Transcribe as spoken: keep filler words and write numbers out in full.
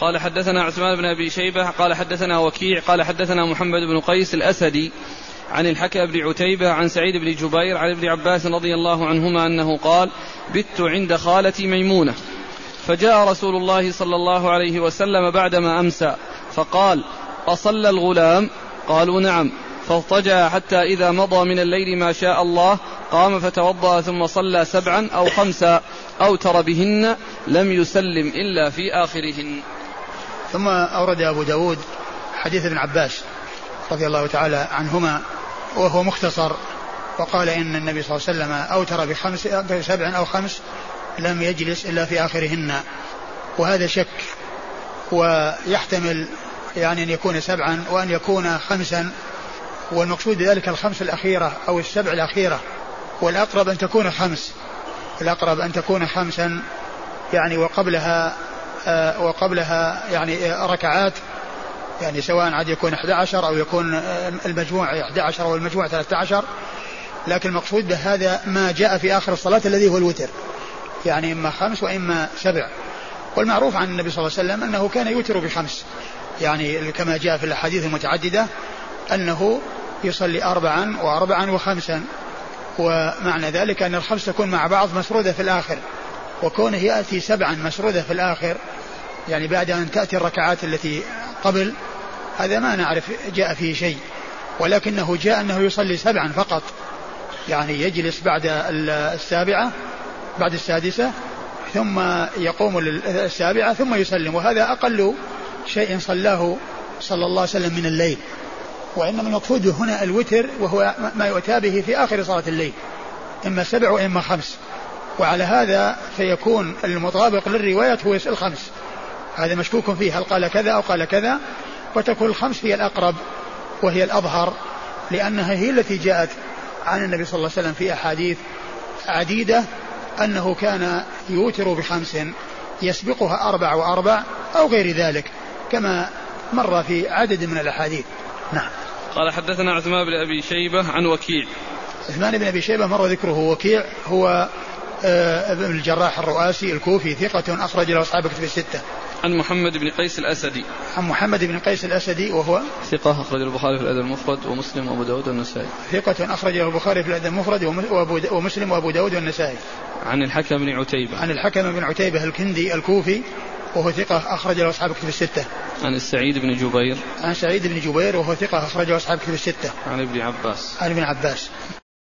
قال حدثنا عثمان بن أبي شيبة قال حدثنا وكيع قال حدثنا محمد بن قيس الأسدي عن الحكم بن عتيبة عن سعيد بن جبير عن ابن عباس رضي الله عنهما أنه قال بت عند خالتي ميمونة فجاء رسول الله صلى الله عليه وسلم بعدما أمسى فقال أصلى الغلام؟ قالوا نعم. فاضطجع حتى إذا مضى من الليل ما شاء الله قام فتوضأ ثم صلى سبعا أو خمسا أوتر بهن لم يسلم إلا في آخرهن. ثم أورد أبو داود حديث ابن عباس رضي الله تعالى عنهما وهو مختصر وقال إن النبي صلى الله عليه وسلم أوتر بخمس بسبع أو خمس لم يجلس إلا في آخرهن. وهذا شك ويحتمل يعني أن يكون سبعا وأن يكون خمسا والمقصود ذلك الخمس الأخيرة أو السبع الأخيرة والأقرب أن تكون خمس الأقرب أن تكون خمسا يعني وقبلها آه وقبلها يعني آه ركعات يعني سواء عاد يكون أحد عشر أو يكون آه المجموع أحد عشر أو المجموع ثلاثة عشر لكن المقصود بهذا ما جاء في آخر الصلاة الذي هو الوتر يعني إما خمس وإما سبع. والمعروف عن النبي صلى الله عليه وسلم أنه كان يوتر بخمس يعني كما جاء في الأحاديث المتعددة أنه يصلي أربعا وأربعا وخمسا ومعنى ذلك أن الخمس تكون مع بعض مسرودة في الآخر وكونه يأتي سبعا مسرودة في الآخر يعني بعد أن تأتي الركعات التي قبل هذا ما نعرف جاء فيه شيء ولكنه جاء أنه يصلي سبعا فقط يعني يجلس بعد السابعة بعد السادسة ثم يقوم للسابعة ثم يسلم وهذا أقل شيء صلاه صلى الله عليه وسلم من الليل. وإنما المقصود هنا الوتر وهو ما يؤتى به في آخر صلاة الليل إما سبع وإما خمس وعلى هذا فيكون المطابق للرواية هو الخمس هذا مشكوك فيه هل قال كذا أو قال كذا وتكون الخمس هي الأقرب وهي الأظهر لأنها هي التي جاءت عن النبي صلى الله عليه وسلم في أحاديث عديدة أنه كان يوتر بخمس يسبقها أربع وأربع أو غير ذلك كما مر في عدد من الأحاديث. نعم. قال حدثنا عثمان بن أبي شيبة عن وكيع. عثمان بن أبي شيبة مر ذكره. وكيع هو ابن الجراح الرؤاسي الكوفي ثقة أخرج له أصحاب كتب الستة. عن محمد بن قيس الأسدي. عن محمد بن قيس الأسدي وهو ثقة أخرج البخاري في الأدب المفرد ومسلم وأبو داود والنسائي. ثقة أخرج البخاري في الأدب المفرد ومسلم وأبو داود والنسائي. عن الحكم بن عتيبة. عن الحكم بن عتيبة الكندي الكوفي وهو ثقة أخرج له أصحاب كتب الستة. عن السعيد بن جبير. عن سعيد بن جبير وهو ثقة أخرج له أصحاب كتب الستة. عن ابن عباس. عن ابن عباس.